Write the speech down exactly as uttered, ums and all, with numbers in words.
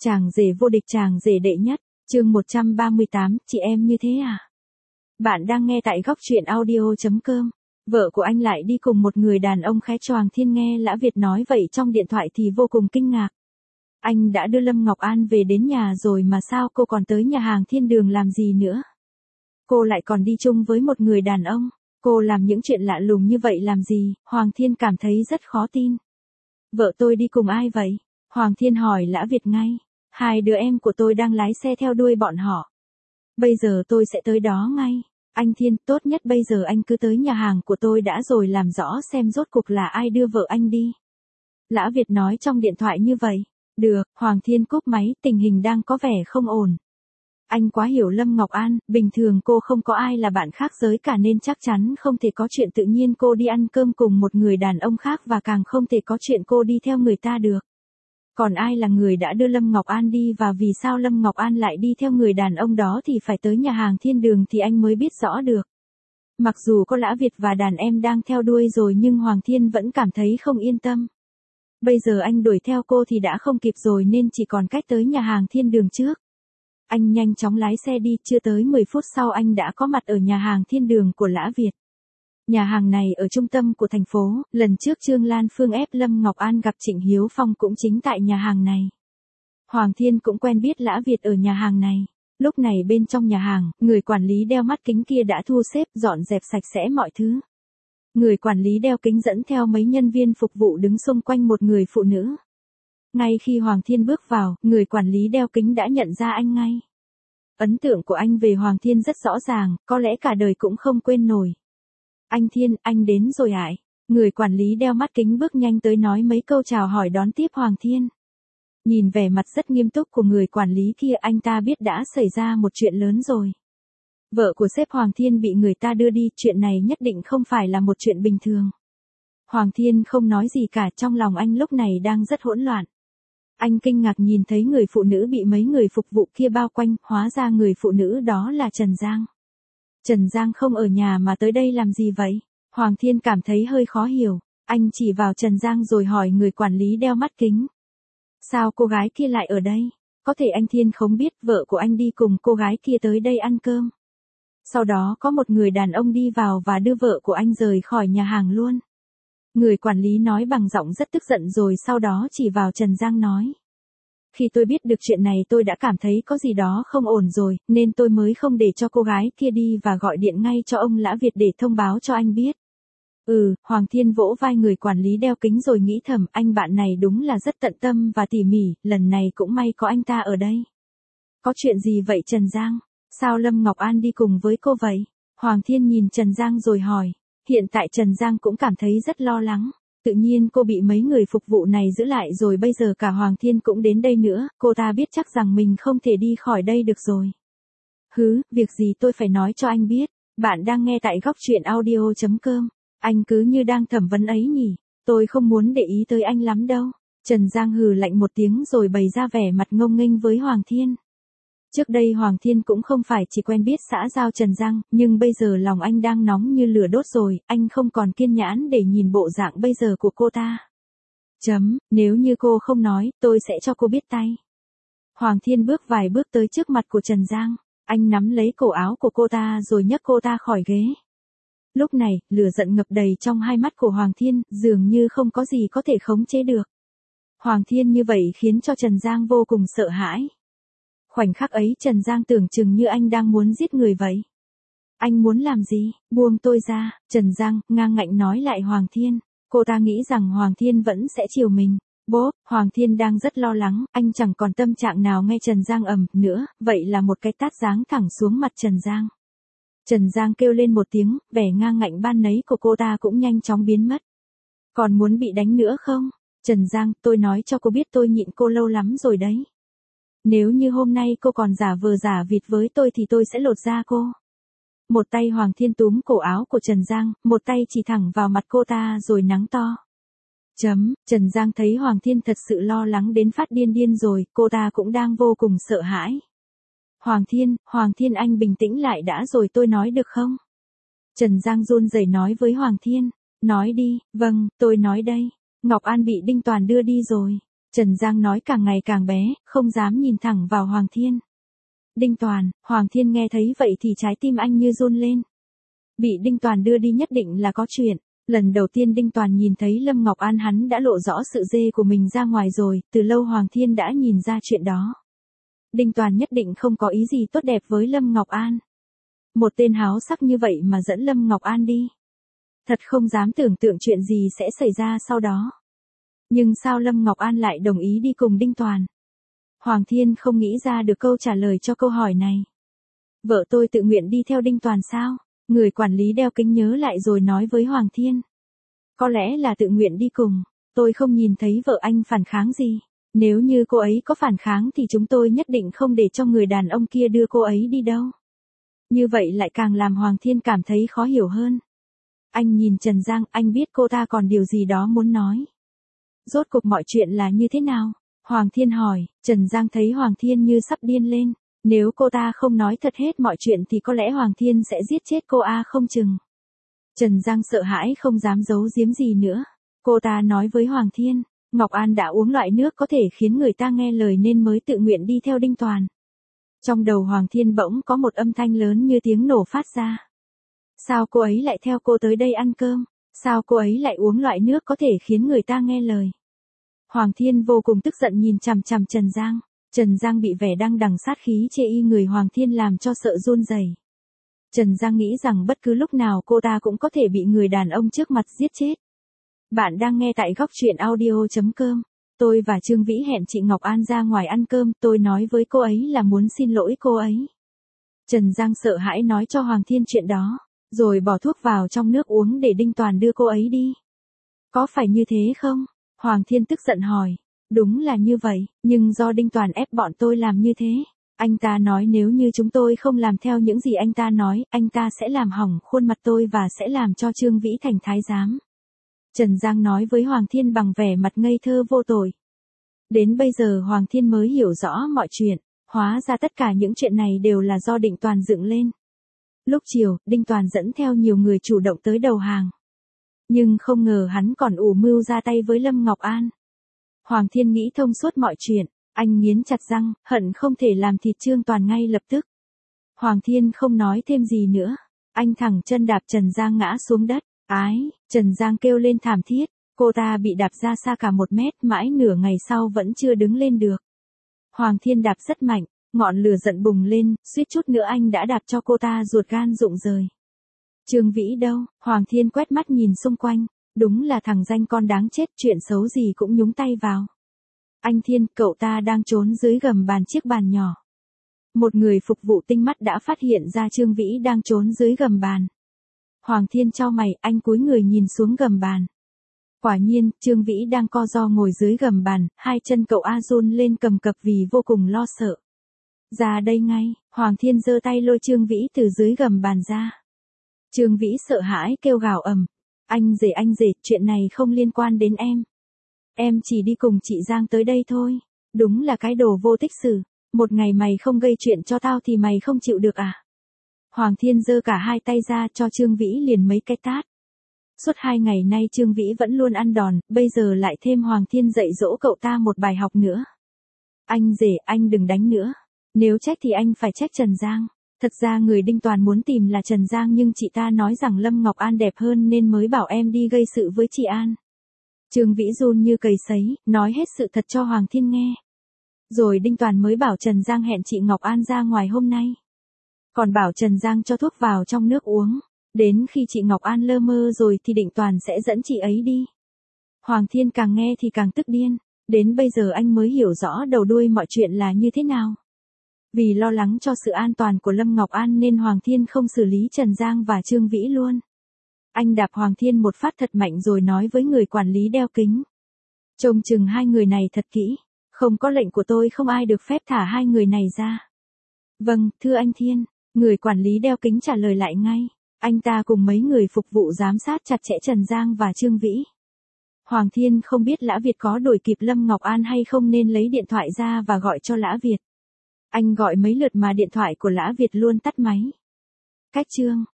Chàng rể vô địch, chàng rể đệ nhất, chương một trăm ba mươi tám, chị em như thế à? Bạn đang nghe tại góc truyện audio chấm com. Vợ của anh lại đi cùng một người đàn ông khé choàng thiên. Nghe Lã Việt nói vậy trong điện thoại thì vô cùng kinh ngạc. Anh đã đưa Lâm Ngọc An về đến nhà rồi mà sao cô còn tới nhà hàng Thiên Đường làm gì nữa? Cô lại còn đi chung với một người đàn ông. Cô làm những chuyện lạ lùng như vậy làm gì? Hoàng Thiên cảm thấy rất khó tin. Vợ tôi đi cùng ai vậy? Hoàng Thiên hỏi Lã Việt ngay. Hai đứa em của tôi đang lái xe theo đuôi bọn họ. Bây giờ tôi sẽ tới đó ngay. Anh Thiên, tốt nhất bây giờ anh cứ tới nhà hàng của tôi đã rồi làm rõ xem rốt cuộc là ai đưa vợ anh đi. Lã Việt nói trong điện thoại như vậy. Được, Hoàng Thiên cúp máy, tình hình đang có vẻ không ổn. Anh quá hiểu Lâm Ngọc An, bình thường cô không có ai là bạn khác giới cả nên chắc chắn không thể có chuyện tự nhiên cô đi ăn cơm cùng một người đàn ông khác và càng không thể có chuyện cô đi theo người ta được. Còn ai là người đã đưa Lâm Ngọc An đi và vì sao Lâm Ngọc An lại đi theo người đàn ông đó thì phải tới nhà hàng Thiên Đường thì anh mới biết rõ được. Mặc dù có Lã Việt và đàn em đang theo đuôi rồi nhưng Hoàng Thiên vẫn cảm thấy không yên tâm. Bây giờ anh đuổi theo cô thì đã không kịp rồi nên chỉ còn cách tới nhà hàng Thiên Đường trước. Anh nhanh chóng lái xe đi, chưa tới mười phút sau anh đã có mặt ở nhà hàng Thiên Đường của Lã Việt. Nhà hàng này ở trung tâm của thành phố, lần trước Trương Lan Phương ép Lâm Ngọc An gặp Trịnh Hiếu Phong cũng chính tại nhà hàng này. Hoàng Thiên cũng quen biết Lã Việt ở nhà hàng này. Lúc này bên trong nhà hàng, người quản lý đeo mắt kính kia đã thu xếp dọn dẹp sạch sẽ mọi thứ. Người quản lý đeo kính dẫn theo mấy nhân viên phục vụ đứng xung quanh một người phụ nữ. Ngay khi Hoàng Thiên bước vào, người quản lý đeo kính đã nhận ra anh ngay. Ấn tượng của anh về Hoàng Thiên rất rõ ràng, có lẽ cả đời cũng không quên nổi. Anh Thiên, anh đến rồi ạ. Người quản lý đeo mắt kính bước nhanh tới nói mấy câu chào hỏi đón tiếp Hoàng Thiên. Nhìn vẻ mặt rất nghiêm túc của người quản lý kia, anh ta biết đã xảy ra một chuyện lớn rồi. Vợ của sếp Hoàng Thiên bị người ta đưa đi, chuyện này nhất định không phải là một chuyện bình thường. Hoàng Thiên không nói gì cả, trong lòng anh lúc này đang rất hỗn loạn. Anh kinh ngạc nhìn thấy người phụ nữ bị mấy người phục vụ kia bao quanh, hóa ra người phụ nữ đó là Trần Giang. Trần Giang không ở nhà mà tới đây làm gì vậy? Hoàng Thiên cảm thấy hơi khó hiểu, anh chỉ vào Trần Giang rồi hỏi người quản lý đeo mắt kính. Sao cô gái kia lại ở đây? Có thể anh Thiên không biết vợ của anh đi cùng cô gái kia tới đây ăn cơm. Sau đó có một người đàn ông đi vào và đưa vợ của anh rời khỏi nhà hàng luôn. Người quản lý nói bằng giọng rất tức giận rồi sau đó chỉ vào Trần Giang nói. Khi tôi biết được chuyện này tôi đã cảm thấy có gì đó không ổn rồi, nên tôi mới không để cho cô gái kia đi và gọi điện ngay cho ông Lã Việt để thông báo cho anh biết. Ừ, Hoàng Thiên vỗ vai người quản lý đeo kính rồi nghĩ thầm, anh bạn này đúng là rất tận tâm và tỉ mỉ, lần này cũng may có anh ta ở đây. Có chuyện gì vậy Trần Giang? Sao Lâm Ngọc An đi cùng với cô vậy? Hoàng Thiên nhìn Trần Giang rồi hỏi. Hiện tại Trần Giang cũng cảm thấy rất lo lắng. Tự nhiên cô bị mấy người phục vụ này giữ lại rồi bây giờ cả Hoàng Thiên cũng đến đây nữa, cô ta biết chắc rằng mình không thể đi khỏi đây được rồi. Hứ, việc gì tôi phải nói cho anh biết, bạn đang nghe tại góc truyện audio chấm com, anh cứ như đang thẩm vấn ấy nhỉ, tôi không muốn để ý tới anh lắm đâu. Trần Giang hừ lạnh một tiếng rồi bày ra vẻ mặt ngông nghênh với Hoàng Thiên. Trước đây Hoàng Thiên cũng không phải chỉ quen biết xã giao Trần Giang, nhưng bây giờ lòng anh đang nóng như lửa đốt rồi, anh không còn kiên nhẫn để nhìn bộ dạng bây giờ của cô ta. Chấm, nếu như cô không nói, tôi sẽ cho cô biết tay. Hoàng Thiên bước vài bước tới trước mặt của Trần Giang, anh nắm lấy cổ áo của cô ta rồi nhấc cô ta khỏi ghế. Lúc này, lửa giận ngập đầy trong hai mắt của Hoàng Thiên, dường như không có gì có thể khống chế được. Hoàng Thiên như vậy khiến cho Trần Giang vô cùng sợ hãi. Khoảnh khắc ấy Trần Giang tưởng chừng như anh đang muốn giết người vậy. Anh muốn làm gì? Buông tôi ra, Trần Giang ngang ngạnh nói lại Hoàng Thiên. Cô ta nghĩ rằng Hoàng Thiên vẫn sẽ chiều mình. Bố, Hoàng Thiên đang rất lo lắng, anh chẳng còn tâm trạng nào nghe Trần Giang ầm nữa, vậy là một cái tát giáng thẳng xuống mặt Trần Giang. Trần Giang kêu lên một tiếng, vẻ ngang ngạnh ban nấy của cô ta cũng nhanh chóng biến mất. Còn muốn bị đánh nữa không? Trần Giang, tôi nói cho cô biết tôi nhịn cô lâu lắm rồi đấy. Nếu như hôm nay cô còn giả vờ giả vịt với tôi thì tôi sẽ lột da cô. Một tay Hoàng Thiên túm cổ áo của Trần Giang, một tay chỉ thẳng vào mặt cô ta rồi nắng to. Chấm, Trần Giang thấy Hoàng Thiên thật sự lo lắng đến phát điên điên rồi, cô ta cũng đang vô cùng sợ hãi. Hoàng Thiên, Hoàng Thiên anh bình tĩnh lại đã rồi tôi nói được không? Trần Giang run rẩy nói với Hoàng Thiên, nói đi, vâng, tôi nói đây, Ngọc An bị Đinh Toàn đưa đi rồi. Trần Giang nói càng ngày càng bé, không dám nhìn thẳng vào Hoàng Thiên. Đinh Toàn, Hoàng Thiên nghe thấy vậy thì trái tim anh như run lên. Bị Đinh Toàn đưa đi nhất định là có chuyện. Lần đầu tiên Đinh Toàn nhìn thấy Lâm Ngọc An hắn đã lộ rõ sự dê của mình ra ngoài rồi, từ lâu Hoàng Thiên đã nhìn ra chuyện đó. Đinh Toàn nhất định không có ý gì tốt đẹp với Lâm Ngọc An. Một tên háo sắc như vậy mà dẫn Lâm Ngọc An đi. Thật không dám tưởng tượng chuyện gì sẽ xảy ra sau đó. Nhưng sao Lâm Ngọc An lại đồng ý đi cùng Đinh Toàn? Hoàng Thiên không nghĩ ra được câu trả lời cho câu hỏi này. Vợ tôi tự nguyện đi theo Đinh Toàn sao? Người quản lý đeo kính nhớ lại rồi nói với Hoàng Thiên. Có lẽ là tự nguyện đi cùng, tôi không nhìn thấy vợ anh phản kháng gì. Nếu như cô ấy có phản kháng thì chúng tôi nhất định không để cho người đàn ông kia đưa cô ấy đi đâu. Như vậy lại càng làm Hoàng Thiên cảm thấy khó hiểu hơn. Anh nhìn Trần Giang, anh biết cô ta còn điều gì đó muốn nói. Rốt cuộc mọi chuyện là như thế nào? Hoàng Thiên hỏi. Trần Giang thấy Hoàng Thiên như sắp điên lên. Nếu cô ta không nói thật hết mọi chuyện thì có lẽ Hoàng Thiên sẽ giết chết cô a không chừng. Trần Giang sợ hãi không dám giấu giếm gì nữa. Cô ta nói với Hoàng Thiên, Ngọc An đã uống loại nước có thể khiến người ta nghe lời nên mới tự nguyện đi theo Đinh Toàn. Trong đầu Hoàng Thiên bỗng có một âm thanh lớn như tiếng nổ phát ra. Sao cô ấy lại theo cô tới đây ăn cơm? Sao cô ấy lại uống loại nước có thể khiến người ta nghe lời? Hoàng Thiên vô cùng tức giận nhìn chằm chằm Trần Giang. Trần Giang bị vẻ đăng đằng sát khí chê y người Hoàng Thiên làm cho sợ run rẩy. Trần Giang nghĩ rằng bất cứ lúc nào cô ta cũng có thể bị người đàn ông trước mặt giết chết. Bạn đang nghe tại góc truyện audio chấm com. Tôi và Trương Vĩ hẹn chị Ngọc An ra ngoài ăn cơm, tôi nói với cô ấy là muốn xin lỗi cô ấy. Trần Giang sợ hãi nói cho Hoàng Thiên chuyện đó, rồi bỏ thuốc vào trong nước uống để Đinh Toàn đưa cô ấy đi. Có phải như thế không? Hoàng Thiên tức giận hỏi. Đúng là như vậy, nhưng do Đinh Toàn ép bọn tôi làm như thế. Anh ta nói nếu như chúng tôi không làm theo những gì anh ta nói, anh ta sẽ làm hỏng khuôn mặt tôi và sẽ làm cho Trương Vĩ thành thái giám. Trần Giang nói với Hoàng Thiên bằng vẻ mặt ngây thơ vô tội. Đến bây giờ Hoàng Thiên mới hiểu rõ mọi chuyện, hóa ra tất cả những chuyện này đều là do Đinh Toàn dựng lên. Lúc chiều, Đinh Toàn dẫn theo nhiều người chủ động tới đầu hàng. Nhưng không ngờ hắn còn ủ mưu ra tay với Lâm Ngọc An. Hoàng Thiên nghĩ thông suốt mọi chuyện, anh nghiến chặt răng, hận không thể làm thịt Trương Toàn ngay lập tức. Hoàng Thiên không nói thêm gì nữa, anh thẳng chân đạp Trần Giang ngã xuống đất. Ái, Trần Giang kêu lên thảm thiết, cô ta bị đạp ra xa cả một mét, mãi nửa ngày sau vẫn chưa đứng lên được. Hoàng Thiên đạp rất mạnh, ngọn lửa giận bùng lên, suýt chút nữa anh đã đạp cho cô ta ruột gan rụng rời. Trương Vĩ đâu? Hoàng Thiên quét mắt nhìn xung quanh, đúng là thằng danh con đáng chết, chuyện xấu gì cũng nhúng tay vào. Anh Thiên, cậu ta đang trốn dưới gầm bàn chiếc bàn nhỏ. Một người phục vụ tinh mắt đã phát hiện ra Trương Vĩ đang trốn dưới gầm bàn. Hoàng Thiên chau mày, anh cúi người nhìn xuống gầm bàn. Quả nhiên, Trương Vĩ đang co ro ngồi dưới gầm bàn, hai chân cậu A run lên cầm cập vì vô cùng lo sợ. Ra đây ngay, Hoàng Thiên giơ tay lôi Trương Vĩ từ dưới gầm bàn ra. Trương Vĩ sợ hãi kêu gào ầm, anh rể anh rể, chuyện này không liên quan đến em. Em chỉ đi cùng chị Giang tới đây thôi, đúng là cái đồ vô tích sự, một ngày mày không gây chuyện cho tao thì mày không chịu được à? Hoàng Thiên giơ cả hai tay ra cho Trương Vĩ liền mấy cái tát. Suốt hai ngày nay Trương Vĩ vẫn luôn ăn đòn, bây giờ lại thêm Hoàng Thiên dạy dỗ cậu ta một bài học nữa. Anh rể, anh đừng đánh nữa. Nếu trách thì anh phải trách Trần Giang. Thật ra người Đinh Toàn muốn tìm là Trần Giang nhưng chị ta nói rằng Lâm Ngọc An đẹp hơn nên mới bảo em đi gây sự với chị An. Trương Vĩ run như cầy sấy, nói hết sự thật cho Hoàng Thiên nghe. Rồi Đinh Toàn mới bảo Trần Giang hẹn chị Ngọc An ra ngoài hôm nay. Còn bảo Trần Giang cho thuốc vào trong nước uống. Đến khi chị Ngọc An lơ mơ rồi thì Định Toàn sẽ dẫn chị ấy đi. Hoàng Thiên càng nghe thì càng tức điên. Đến bây giờ anh mới hiểu rõ đầu đuôi mọi chuyện là như thế nào. Vì lo lắng cho sự an toàn của Lâm Ngọc An nên Hoàng Thiên không xử lý Trần Giang và Trương Vĩ luôn. Anh đạp Hoàng Thiên một phát thật mạnh rồi nói với người quản lý đeo kính. Trông chừng hai người này thật kỹ. Không có lệnh của tôi không ai được phép thả hai người này ra. Vâng, thưa anh Thiên. Người quản lý đeo kính trả lời lại ngay. Anh ta cùng mấy người phục vụ giám sát chặt chẽ Trần Giang và Trương Vĩ. Hoàng Thiên không biết Lã Việt có đuổi kịp Lâm Ngọc An hay không nên lấy điện thoại ra và gọi cho Lã Việt. Anh gọi mấy lượt mà điện thoại của Lã Việt luôn tắt máy. Cách chương